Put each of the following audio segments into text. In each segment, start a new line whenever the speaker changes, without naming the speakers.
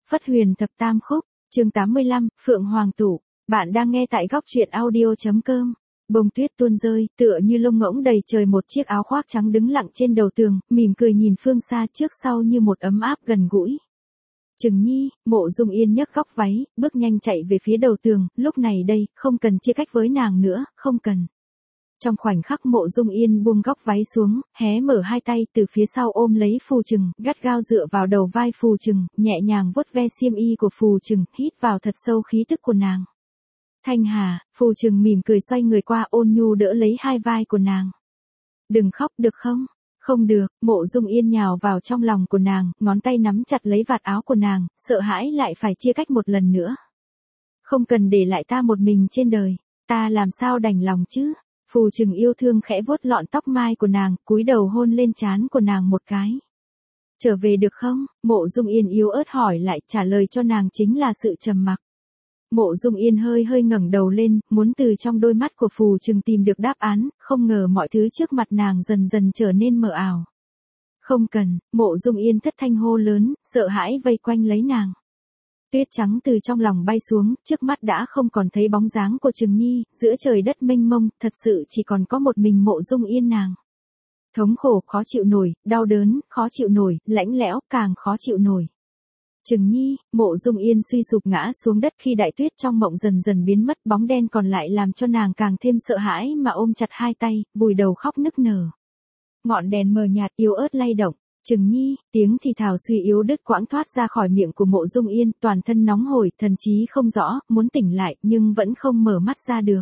Phất Huyền Thập Tam Khúc, chương 85, Phượng Hoàng Tủ. Bạn đang nghe tại góc truyện audio.com. Bông tuyết tuôn rơi, tựa như lông ngỗng đầy trời, một chiếc áo khoác trắng đứng lặng trên đầu tường, mỉm cười nhìn phương xa trước sau như một ấm áp gần gũi. Trừng Nhi, Mộ Dung Yên nhấc góc váy, bước nhanh chạy về phía đầu tường, lúc này đây, không cần chia cách với nàng nữa, không cần. Trong khoảnh khắc Mộ Dung Yên buông góc váy xuống, hé mở hai tay từ phía sau ôm lấy Phù Trừng, gắt gao dựa vào đầu vai Phù Trừng, nhẹ nhàng vuốt ve xiêm y của Phù Trừng, hít vào thật sâu khí tức của nàng. Thanh Hà, Phù Trừng mỉm cười xoay người qua, ôn nhu đỡ lấy hai vai của nàng. Đừng khóc được không? Không được. Mộ Dung Yên nhào vào trong lòng của nàng, ngón tay nắm chặt lấy vạt áo của nàng, sợ hãi lại phải chia cách một lần nữa. Không cần để lại ta một mình trên đời, ta làm sao đành lòng chứ? Phù Trừng yêu thương khẽ vuốt lọn tóc mai của nàng, cúi đầu hôn lên trán của nàng một cái. Trở về được không? Mộ Dung Yên yếu ớt hỏi lại, trả lời cho nàng chính là sự trầm mặc. Mộ Dung Yên hơi hơi ngẩng đầu lên, muốn từ trong đôi mắt của Phù Trừng tìm được đáp án, không ngờ mọi thứ trước mặt nàng dần dần trở nên mờ ảo. Không cần. Mộ Dung Yên thất thanh hô lớn, sợ hãi vây quanh lấy nàng. Tuyết trắng từ trong lòng bay xuống, trước mắt đã không còn thấy bóng dáng của Trừng Nhi, giữa trời đất mênh mông, thật sự chỉ còn có một mình Mộ Dung Yên nàng. Thống khổ, khó chịu nổi, đau đớn, khó chịu nổi, lạnh lẽo, càng khó chịu nổi. Trừng Nhi, Mộ Dung Yên suy sụp ngã xuống đất khi đại tuyết trong mộng dần dần biến mất, bóng đen còn lại làm cho nàng càng thêm sợ hãi mà ôm chặt hai tay, vùi đầu khóc nức nở. Ngọn đèn mờ nhạt yếu ớt lay động. Trừng Nhi, tiếng thì thào suy yếu đứt quãng thoát ra khỏi miệng của Mộ Dung Yên, toàn thân nóng hổi, thần trí không rõ, muốn tỉnh lại nhưng vẫn không mở mắt ra được.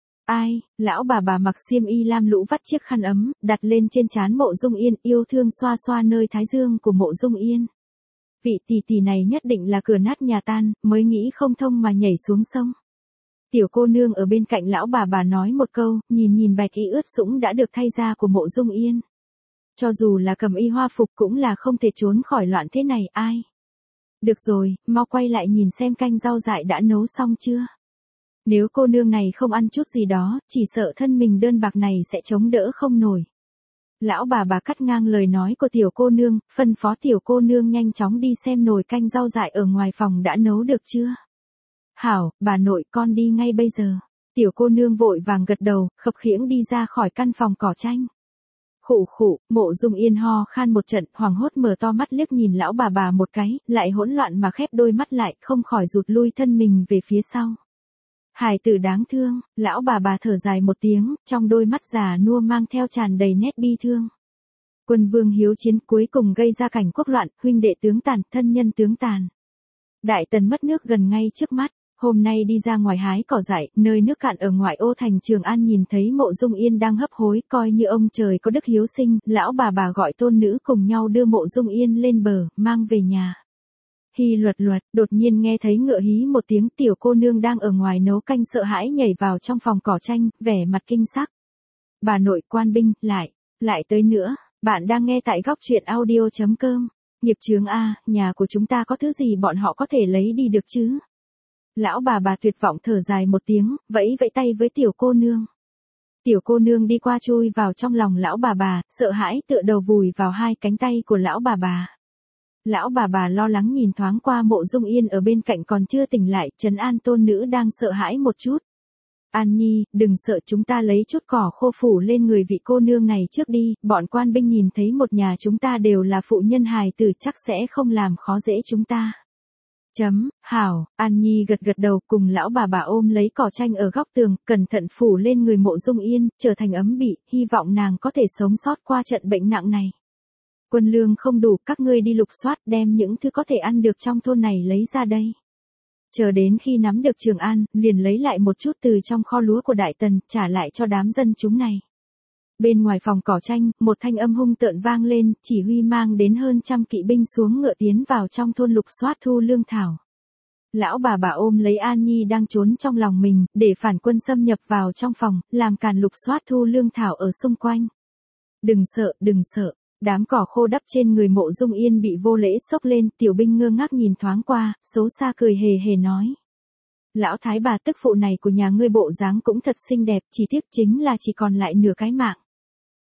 Ai? Lão bà mặc xiêm y lam lũ vắt chiếc khăn ấm, đặt lên trên trán Mộ Dung Yên, yêu thương xoa xoa nơi thái dương của Mộ Dung Yên. Vị tỷ tỷ này nhất định là cửa nát nhà tan, mới nghĩ không thông mà nhảy xuống sông. Tiểu cô nương ở bên cạnh lão bà nói một câu, nhìn bạch y ướt sũng đã được thay ra của Mộ Dung Yên. Cho dù là cầm y hoa phục cũng là không thể trốn khỏi loạn thế này, ai? Được rồi, mau quay lại nhìn xem canh rau dại đã nấu xong chưa? Nếu cô nương này không ăn chút gì đó, chỉ sợ thân mình đơn bạc này sẽ chống đỡ không nổi. Lão bà cắt ngang lời nói của tiểu cô nương, phân phó tiểu cô nương nhanh chóng đi xem nồi canh rau dại ở ngoài phòng đã nấu được chưa. Hảo, bà nội, con đi ngay bây giờ. Tiểu cô nương vội vàng gật đầu, khập khiễng đi ra khỏi căn phòng cỏ tranh. Khụ khụ, Mộ Dung Yên ho khan một trận, hoảng hốt mở to mắt liếc nhìn lão bà một cái, lại hỗn loạn mà khép đôi mắt lại, không khỏi rụt lui thân mình về phía sau. Hài tử đáng thương, lão bà thở dài một tiếng, trong đôi mắt già nua mang theo tràn đầy nét bi thương. Quân vương hiếu chiến cuối cùng gây ra cảnh quốc loạn, huynh đệ tướng tàn, thân nhân tướng tàn. Đại tần mất nước gần ngay trước mắt, hôm nay đi ra ngoài hái cỏ dại, nơi nước cạn ở ngoại ô thành Trường An nhìn thấy Mộ Dung Yên đang hấp hối, coi như ông trời có đức hiếu sinh, lão bà gọi tôn nữ cùng nhau đưa Mộ Dung Yên lên bờ, mang về nhà. Hi luật, đột nhiên nghe thấy ngựa hí một tiếng, tiểu cô nương đang ở ngoài nấu canh sợ hãi nhảy vào trong phòng cỏ tranh, vẻ mặt kinh sắc. Bà nội, quan binh, lại tới nữa, bạn đang nghe tại góc truyện audio.com. Nghiệp chướng a, nhà của chúng ta có thứ gì bọn họ có thể lấy đi được chứ? Lão bà tuyệt vọng thở dài một tiếng, vẫy tay với tiểu cô nương. Tiểu cô nương đi qua chui vào trong lòng lão bà, sợ hãi tựa đầu vùi vào hai cánh tay của lão bà. Lão bà lo lắng nhìn thoáng qua Mộ Dung Yên ở bên cạnh còn chưa tỉnh lại, trấn an tôn nữ đang sợ hãi một chút. An Nhi, đừng sợ, chúng ta lấy chút cỏ khô phủ lên người vị cô nương này trước đi, bọn quan binh nhìn thấy một nhà chúng ta đều là phụ nhân hài tử chắc sẽ không làm khó dễ chúng ta. Hảo, An Nhi gật đầu cùng lão bà ôm lấy cỏ tranh ở góc tường, cẩn thận phủ lên người Mộ Dung Yên, trở thành ấm bị, hy vọng nàng có thể sống sót qua trận bệnh nặng này. Quân lương không đủ, các ngươi đi lục soát đem những thứ có thể ăn được trong thôn này lấy ra đây. Chờ đến khi nắm được Trường An, liền lấy lại một chút từ trong kho lúa của Đại Tần, trả lại cho đám dân chúng này. Bên ngoài phòng cỏ tranh, một thanh âm hung tợn vang lên, chỉ huy mang đến hơn 100 kỵ binh xuống ngựa tiến vào trong thôn lục soát thu lương thảo. Lão bà ôm lấy An Nhi đang trốn trong lòng mình, để phản quân xâm nhập vào trong phòng, làm càn lục soát thu lương thảo ở xung quanh. Đừng sợ. Đám cỏ khô đắp trên người Mộ Dung Yên bị vô lễ xốc lên, tiểu binh ngơ ngác nhìn thoáng qua, xấu xa cười hề nói. Lão thái bà tức phụ này của nhà ngươi bộ dáng cũng thật xinh đẹp, chỉ tiếc chính là chỉ còn lại nửa cái mạng.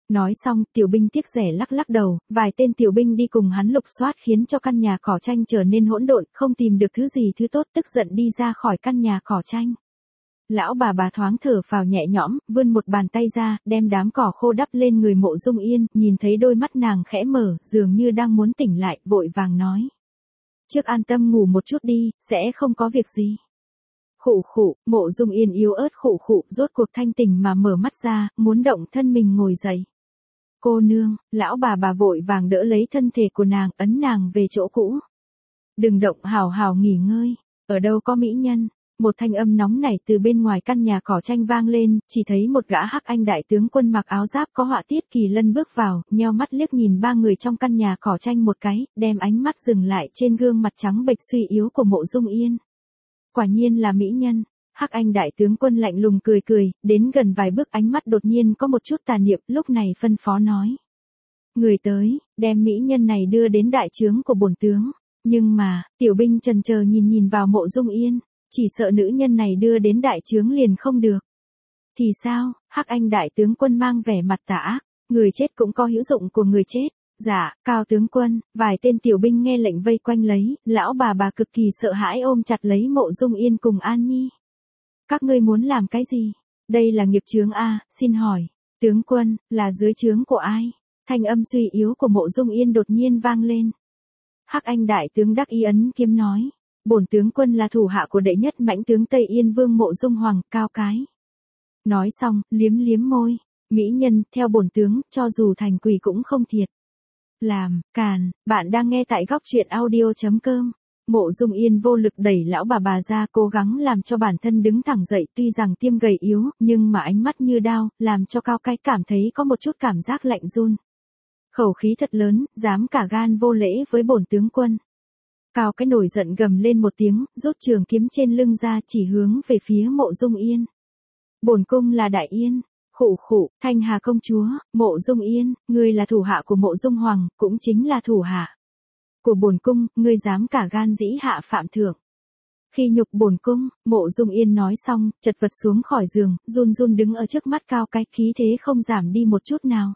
Nói xong, tiểu binh tiếc rẻ lắc lắc đầu, vài tên tiểu binh đi cùng hắn lục soát khiến cho căn nhà cỏ tranh trở nên hỗn độn, không tìm được thứ gì thứ tốt, tức giận đi ra khỏi căn nhà cỏ tranh. Lão bà thoáng thở phào nhẹ nhõm, vươn một bàn tay ra, đem đám cỏ khô đắp lên người Mộ Dung Yên, nhìn thấy đôi mắt nàng khẽ mở, dường như đang muốn tỉnh lại, vội vàng nói. Trước an tâm ngủ một chút đi, sẽ không có việc gì. Khụ khụ, Mộ Dung Yên yếu ớt khụ khụ, rốt cuộc thanh tỉnh mà mở mắt ra, muốn động thân mình ngồi dậy. Cô nương, lão bà vội vàng đỡ lấy thân thể của nàng, ấn nàng về chỗ cũ. Đừng động, hào hào nghỉ ngơi, ở đâu có mỹ nhân. Một thanh âm nóng nảy từ bên ngoài căn nhà cỏ tranh vang lên, chỉ thấy một gã hắc anh đại tướng quân mặc áo giáp có họa tiết kỳ lân bước vào, nheo mắt liếc nhìn ba người trong căn nhà cỏ tranh một cái, đem ánh mắt dừng lại trên gương mặt trắng bệch suy yếu của Mộ Dung Yên. Quả nhiên là mỹ nhân. Hắc anh đại tướng quân lạnh lùng cười cười, đến gần vài bước ánh mắt đột nhiên có một chút tà niệm, lúc này phân phó nói. Người tới, đem mỹ nhân này đưa đến đại trướng của bổn tướng. Nhưng mà, tiểu binh chần chờ nhìn vào Mộ Dung Yên, chỉ sợ nữ nhân này đưa đến đại trướng liền không được. Thì sao? Hắc anh đại tướng quân mang vẻ mặt tà ác, người chết cũng có hữu dụng của người chết. Dạ, cao tướng quân, vài tên tiểu binh nghe lệnh vây quanh lấy, lão bà cực kỳ sợ hãi ôm chặt lấy Mộ Dung Yên cùng An Nhi. Các ngươi muốn làm cái gì? Đây là nghiệp chướng a, xin hỏi, tướng quân, là dưới trướng của ai? Thanh âm suy yếu của Mộ Dung Yên đột nhiên vang lên. Hắc anh đại tướng đắc ý ấn kiếm nói, bổn tướng quân là thủ hạ của đệ nhất mãnh tướng Tây Yên Vương Mộ Dung Hoàng, Cao Cái. Nói xong, liếm môi, mỹ nhân, theo bổn tướng, cho dù thành quỷ cũng không thiệt. Làm, càn, bạn đang nghe tại góc truyện audio.com. Mộ Dung Yên vô lực đẩy lão bà ra, cố gắng làm cho bản thân đứng thẳng dậy, tuy rằng tiêm gầy yếu, nhưng mà ánh mắt như đao, làm cho Cao Cái cảm thấy có một chút cảm giác lạnh run. Khẩu khí thật lớn, dám cả gan vô lễ với bổn tướng quân. Cao Cái nổi giận gầm lên một tiếng, rút trường kiếm trên lưng ra chỉ hướng về phía Mộ Dung Yên. Bổn cung là Đại Yên. Khụ khụ, Thanh Hà công chúa, Mộ Dung Yên, ngươi là thủ hạ của Mộ Dung Hoàng, cũng chính là thủ hạ của bổn cung, ngươi dám cả gan dĩ hạ phạm thượng. Khi nhục bổn cung, Mộ Dung Yên nói xong, chật vật xuống khỏi giường, run đứng ở trước mắt Cao Cái, khí thế không giảm đi một chút nào.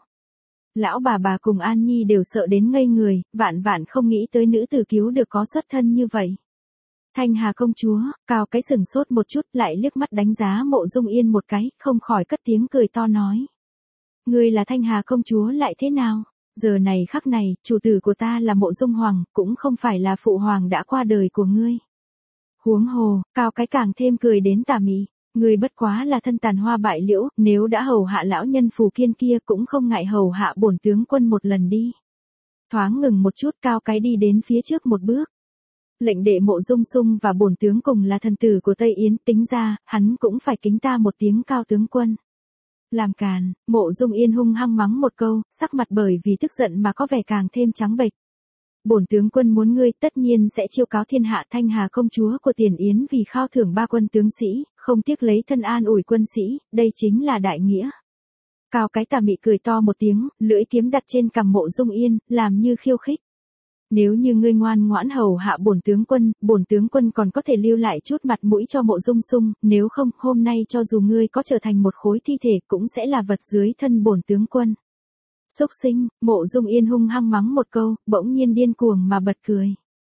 Lão bà cùng An Nhi đều sợ đến ngây người, vạn không nghĩ tới nữ tử cứu được có xuất thân như vậy. Thanh Hà công chúa, Cao Cái sừng sốt một chút, lại liếc mắt đánh giá Mộ Dung Yên một cái, không khỏi cất tiếng cười to nói. Ngươi là Thanh Hà công chúa lại thế nào? Giờ này khắc này, chủ tử của ta là Mộ Dung Hoàng, cũng không phải là phụ hoàng đã qua đời của ngươi. Huống hồ, Cao Cái càng thêm cười đến tà mị. Ngươi bất quá là thân tàn hoa bại liễu, nếu đã hầu hạ lão nhân phù kiên kia cũng không ngại hầu hạ bổn tướng quân một lần đi. Thoáng ngừng một chút, Cao Cái đi đến phía trước một bước. Lệnh đệ Mộ Dung Sung và bổn tướng cùng là thần tử của Tây Yến, tính ra, hắn cũng phải kính ta một tiếng cao tướng quân. Làm càn, Mộ Dung Yên hung hăng mắng một câu, sắc mặt bởi vì tức giận mà có vẻ càng thêm trắng bệch. Bổn tướng quân muốn ngươi tất nhiên sẽ chiêu cáo thiên hạ Thanh Hà công chúa của Tiền Yến vì khao thưởng 3 quân tướng sĩ, không tiếc lấy thân an ủi quân sĩ, đây chính là đại nghĩa. Cao Cái tà mị cười to một tiếng, lưỡi kiếm đặt trên cằm Mộ Dung Yên, làm như khiêu khích. Nếu như ngươi ngoan ngoãn hầu hạ bổn tướng quân còn có thể lưu lại chút mặt mũi cho Mộ Dung Sung, nếu không, hôm nay cho dù ngươi có trở thành một khối thi thể cũng sẽ là vật dưới thân bổn tướng quân. Xúc sinh, Mộ Dung Yên hung hăng mắng một câu, bỗng nhiên điên cuồng mà bật cười.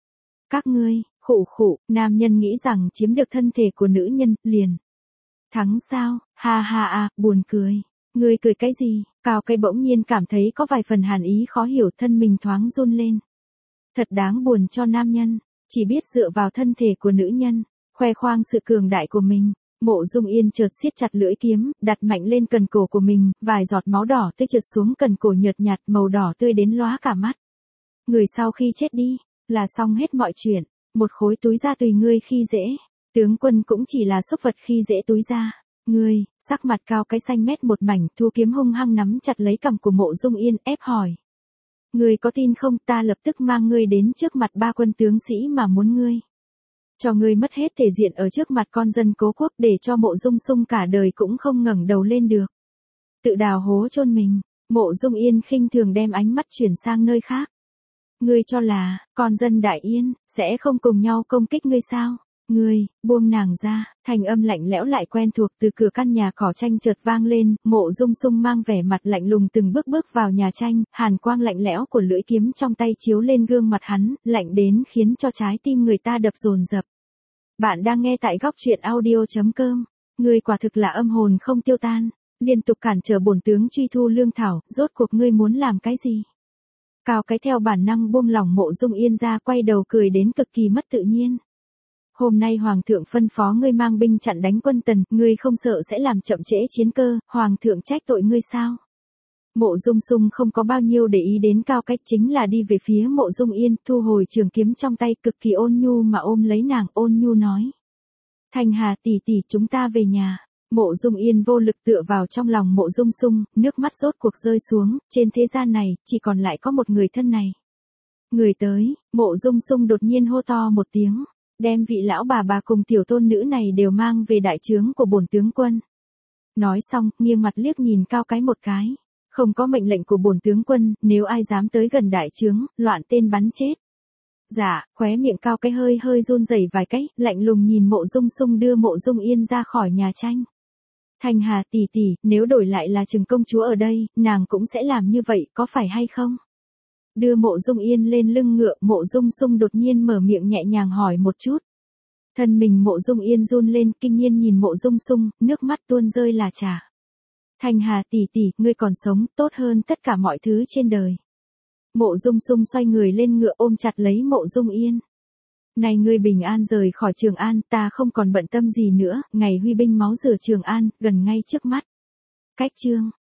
Các ngươi, khụ khụ, nam nhân nghĩ rằng chiếm được thân thể của nữ nhân, liền thắng sao, ha, buồn cười. Ngươi cười cái gì? Cao Cái bỗng nhiên cảm thấy có vài phần hàn ý khó hiểu, thân mình thoáng run lên. Thật đáng buồn cho nam nhân, chỉ biết dựa vào thân thể của nữ nhân, khoe khoang sự cường đại của mình. Mộ Dung Yên chợt siết chặt lưỡi kiếm, đặt mạnh lên cần cổ của mình, vài giọt máu đỏ tươi trượt xuống cần cổ nhợt nhạt, màu đỏ tươi đến lóa cả mắt. Người sau khi chết đi, là xong hết mọi chuyện, một khối túi da tùy ngươi khi dễ, tướng quân cũng chỉ là súc vật khi dễ túi da. Ngươi, sắc mặt Cao Cái xanh mét một mảnh, thu kiếm hung hăng nắm chặt lấy cằm của Mộ Dung Yên, ép hỏi. Ngươi có tin không, ta lập tức mang ngươi đến trước mặt 3 quân tướng sĩ mà muốn ngươi. Cho ngươi mất hết thể diện ở trước mặt con dân cố quốc, để cho Mộ Dung Sung cả đời cũng không ngẩng đầu lên được. Tự đào hố chôn mình. Mộ Dung Yên khinh thường đem ánh mắt chuyển sang nơi khác. Ngươi cho là, con dân Đại Yên, sẽ không cùng nhau công kích ngươi sao? Ngươi, buông nàng ra, thanh âm lạnh lẽo lại quen thuộc từ cửa căn nhà cỏ tranh chợt vang lên, Mộ Dung Sung mang vẻ mặt lạnh lùng từng bước bước vào nhà tranh, hàn quang lạnh lẽo của lưỡi kiếm trong tay chiếu lên gương mặt hắn, lạnh đến khiến cho trái tim người ta đập dồn dập. Bạn đang nghe tại góc truyện audio.com. Ngươi quả thực là âm hồn không tiêu tan, liên tục cản trở bổn tướng truy thu lương thảo, rốt cuộc ngươi muốn làm cái gì? Cao Cái theo bản năng buông lỏng Mộ Dung Yên ra, quay đầu cười đến cực kỳ mất tự nhiên. Hôm nay Hoàng thượng phân phó ngươi mang binh chặn đánh quân Tần, ngươi không sợ sẽ làm chậm trễ chiến cơ, Hoàng thượng trách tội ngươi sao? Mộ Dung Sung không có bao nhiêu để ý đến Cao Cách, chính là đi về phía Mộ Dung Yên, thu hồi trường kiếm trong tay, cực kỳ ôn nhu mà ôm lấy nàng, ôn nhu nói. Thanh Hà tỷ tỷ, chúng ta về nhà. Mộ Dung Yên vô lực tựa vào trong lòng Mộ Dung Sung, nước mắt rốt cuộc rơi xuống, trên thế gian này, chỉ còn lại có một người thân này. Người tới, Mộ Dung Sung đột nhiên hô to một tiếng, đem vị lão bà cùng tiểu tôn nữ này đều mang về đại trướng của bổn tướng quân. Nói xong, nghiêng mặt liếc nhìn Cao Cái một cái. Không có mệnh lệnh của bổn tướng quân, nếu ai dám tới gần đại trướng, loạn tên bắn chết. Dạ, khóe miệng Cao Cái hơi hơi run rẩy vài cái, lạnh lùng nhìn Mộ Dung Sung đưa Mộ Dung Yên ra khỏi nhà tranh. Thanh Hà tỷ tỷ, nếu đổi lại là Trừng công chúa ở đây, nàng cũng sẽ làm như vậy, có phải hay không? Đưa Mộ Dung Yên lên lưng ngựa, Mộ Dung Sung đột nhiên mở miệng nhẹ nhàng hỏi một chút. Thân mình Mộ Dung Yên run lên, kinh nhiên nhìn Mộ Dung Sung, nước mắt tuôn rơi là trà. Thanh Hà tỷ tỷ, ngươi còn sống, tốt hơn tất cả mọi thứ trên đời. Mộ Dung Sung xoay người lên ngựa ôm chặt lấy Mộ Dung Yên. Này ngươi bình an rời khỏi Trường An, ta không còn bận tâm gì nữa, ngày huy binh máu rửa Trường An, gần ngay trước mắt. Cách chương